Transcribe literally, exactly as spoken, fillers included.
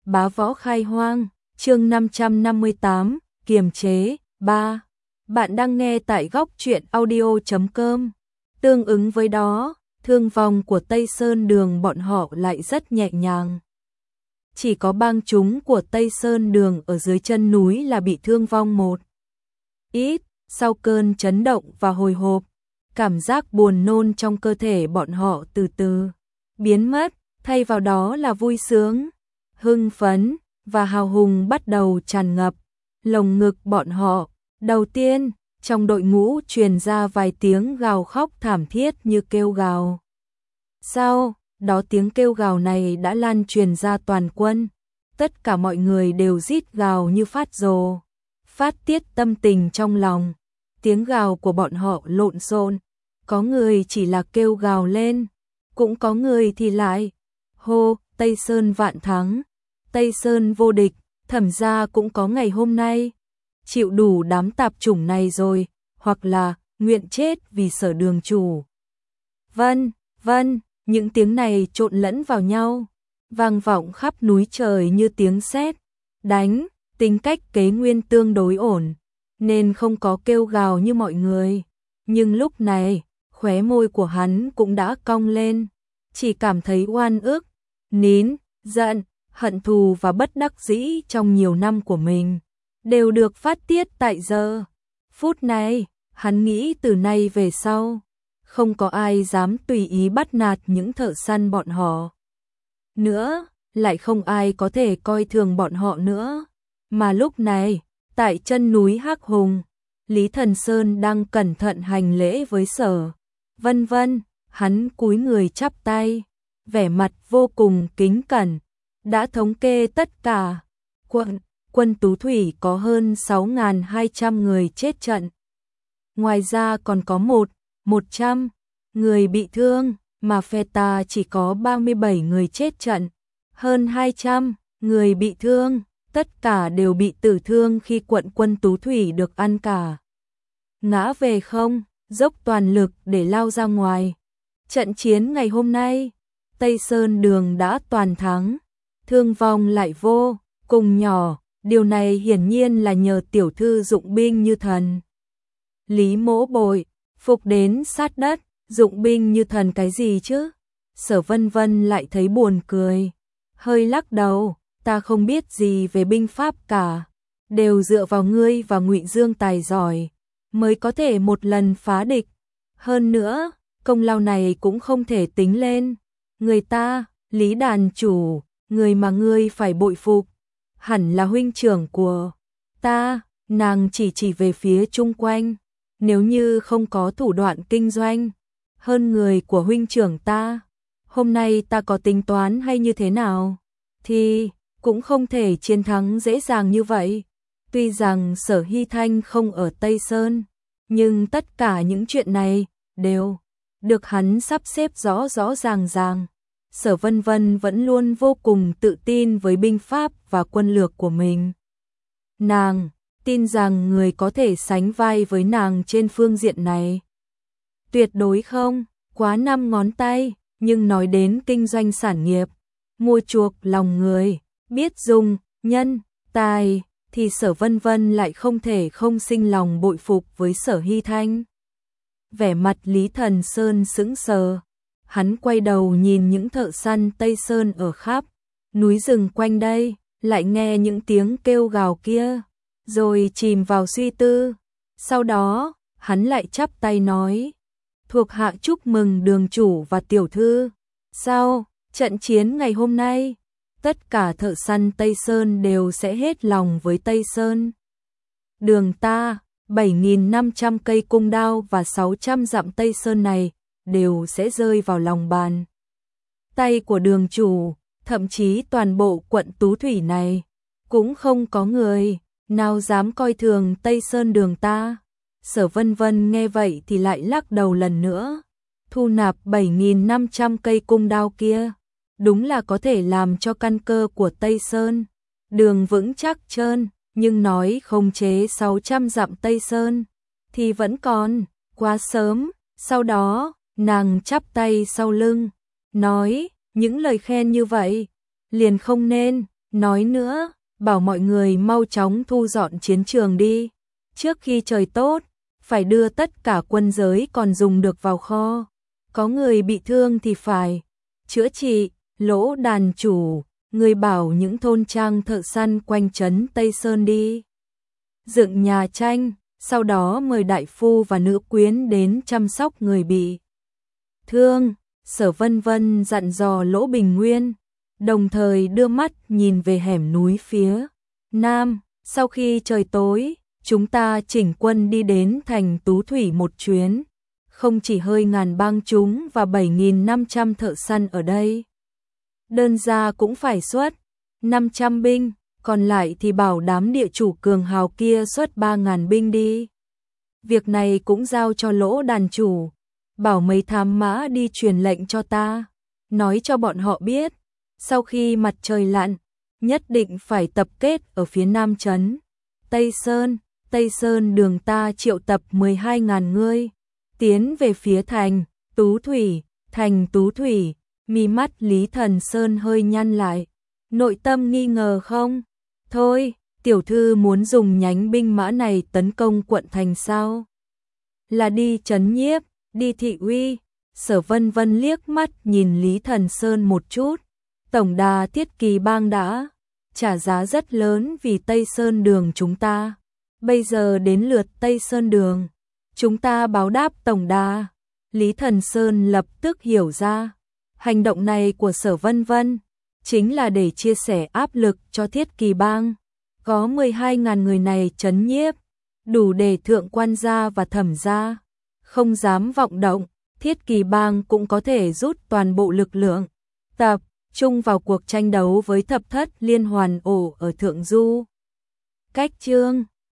Bá võ khai hoang, chương năm trăm năm mươi tám, kiềm chế, ba. Bạn đang nghe tại góc truyện audio chấm com. Tương ứng với đó, thương vong của Tây Sơn Đường bọn họ lại rất nhẹ nhàng. Chỉ có bang chúng của Tây Sơn Đường ở dưới chân núi là bị thương vong một ít, sau cơn chấn động và hồi hộp, cảm giác buồn nôn trong cơ thể bọn họ từ từ biến mất, thay vào đó là vui sướng, hưng phấn và hào hùng bắt đầu tràn ngập lồng ngực bọn họ. Đầu tiên, trong đội ngũ truyền ra vài tiếng gào khóc thảm thiết như kêu gào. Sau đó tiếng kêu gào này đã lan truyền ra toàn quân, tất cả mọi người đều rít gào như phát rồ, phát tiết tâm tình trong lòng. Tiếng gào của bọn họ lộn xộn, có người chỉ là kêu gào lên, cũng có người thì lại hô Tây Sơn vạn thắng, Tây Sơn vô địch, Thẩm gia cũng có ngày hôm nay, chịu đủ đám tạp chủng này rồi, hoặc là nguyện chết vì Sở đường chủ. Vân, vân, những tiếng này trộn lẫn vào nhau, vang vọng khắp núi trời như tiếng sét đánh. Tính cách Kế Nguyên tương đối ổn, nên không có kêu gào như mọi người, nhưng lúc này, khóe môi của hắn cũng đã cong lên, chỉ cảm thấy oan ức, nín, giận, hận thù và bất đắc dĩ trong nhiều năm của mình đều được phát tiết tại giờ phút này. Hắn nghĩ từ nay về sau, không có ai dám tùy ý bắt nạt những thợ săn bọn họ nữa, lại không ai có thể coi thường bọn họ nữa. Mà lúc này, tại chân núi Hắc Hùng, Lý Thần Sơn đang cẩn thận hành lễ với Sở Vân Vân, hắn cúi người chắp tay, vẻ mặt vô cùng kính cẩn, đã thống kê tất cả. Quận, quân Tú Thủy có hơn sáu nghìn hai trăm người chết trận. Ngoài ra còn có một, một trăm người bị thương, mà phe ta chỉ có ba mươi bảy người chết trận, hơn hai trăm người bị thương. Tất cả đều bị tử thương khi quận quân Tú Thủy được ăn cả ngã về không, dốc toàn lực để lao ra ngoài. Trận chiến ngày hôm nay, Tây Sơn Đường đã toàn thắng, thương vong lại vô cùng nhỏ, điều này hiển nhiên là nhờ tiểu thư dụng binh như thần. Lý Mỗ bội phục đến sát đất, dụng binh như thần cái gì chứ? Sở Vân Vân lại thấy buồn cười, hơi lắc đầu. Ta không biết gì về binh pháp cả, đều dựa vào ngươi và Ngụy Dương tài giỏi mới có thể một lần phá địch. Hơn nữa, công lao này cũng không thể tính lên người ta, Lý đàn chủ, người mà ngươi phải bội phục, hẳn là huynh trưởng của ta. Nàng chỉ chỉ về phía chung quanh, nếu như không có thủ đoạn kinh doanh hơn người của huynh trưởng ta, hôm nay ta có tính toán hay như thế nào thì cũng không thể chiến thắng dễ dàng như vậy. Tuy rằng Sở Hy Thanh không ở Tây Sơn, nhưng tất cả những chuyện này đều được hắn sắp xếp rõ rõ ràng ràng. Sở Vân Vân vẫn luôn vô cùng tự tin với binh pháp và quân lược của mình. Nàng tin rằng người có thể sánh vai với nàng trên phương diện này tuyệt đối không quá năm ngón tay, nhưng nói đến kinh doanh sản nghiệp, mua chuộc lòng người, biết dùng nhân tài, thì Sở Vân Vân lại không thể không sinh lòng bội phục với Sở Hy Thanh. Vẻ mặt Lý Thần Sơn sững sờ, hắn quay đầu nhìn những thợ săn Tây Sơn ở khắp núi rừng quanh đây, lại nghe những tiếng kêu gào kia, rồi chìm vào suy tư. Sau đó, hắn lại chắp tay nói, thuộc hạ chúc mừng đường chủ và tiểu thư. Sau trận chiến ngày hôm nay, tất cả thợ săn Tây Sơn đều sẽ hết lòng với Tây Sơn Đường ta, bảy nghìn năm trăm cây cung đao và sáu trăm dặm Tây Sơn này đều sẽ rơi vào lòng bàn tay của đường chủ, thậm chí toàn bộ quận Tú Thủy này cũng không có người nào dám coi thường Tây Sơn Đường ta. Sở Vân Vân nghe vậy thì lại lắc đầu lần nữa, thu nạp bảy nghìn năm trăm cây cung đao kia, đúng là có thể làm cho căn cơ của Tây Sơn Đường vững chắc trơn, nhưng nói khống chế sáu trăm dặm Tây Sơn thì vẫn còn quá sớm. Sau đó, nàng chắp tay sau lưng, nói, những lời khen như vậy liền không nên Nói nữa, bảo mọi người mau chóng thu dọn chiến trường đi. Trước khi trời tốt, phải đưa tất cả quân giới còn dùng được vào kho. Có người bị thương thì phải chữa trị. Lỗ đàn chủ, người bảo những thôn trang thợ săn quanh trấn Tây Sơn đi dựng nhà tranh, sau đó mời đại phu và nữ quyến đến chăm sóc người bị thương. Sở Vân Vân dặn dò Lỗ Bình Nguyên, đồng thời đưa mắt nhìn về hẻm núi phía nam. Sau khi trời tối, chúng ta chỉnh quân đi đến thành Tú Thủy một chuyến. Không chỉ hơi ngàn bang chúng và bảy nghìn năm trăm thợ săn ở đây, đơn gia cũng phải xuất năm trăm binh, còn lại thì bảo đám địa chủ cường hào kia xuất ba nghìn binh đi. Việc này cũng giao cho Lỗ đàn chủ, bảo mấy thám mã đi truyền lệnh cho ta, nói cho bọn họ biết, sau khi mặt trời lặn, nhất định phải tập kết ở phía nam trấn Tây Sơn. Tây Sơn đường ta triệu tập mười hai nghìn người, tiến về phía thành Tú Thủy. Thành Tú Thủy, mi mắt Lý Thần Sơn hơi nhăn lại, nội tâm nghi ngờ không? Thôi, tiểu thư muốn dùng nhánh binh mã này tấn công quận thành sao? Là đi trấn nhiếp, đi thị uy. Sở Vân Vân liếc mắt nhìn Lý Thần Sơn một chút. Tổng đà Thiết Kỳ Bang đã trả giá rất lớn vì Tây Sơn đường chúng ta. Bây giờ đến lượt Tây Sơn đường, chúng ta báo đáp tổng đà. Lý Thần Sơn lập tức hiểu ra, hành động này của Sở Vân Vân chính là để chia sẻ áp lực cho Thiết Kỳ Bang. Có mười hai nghìn người này trấn nhiếp, đủ để thượng quan gia và thẩm gia không dám vọng động. Thiết Kỳ Bang cũng có thể rút toàn bộ lực lượng, tập trung vào cuộc tranh đấu với thập thất liên hoàn ổ ở Thượng Du. Cách chương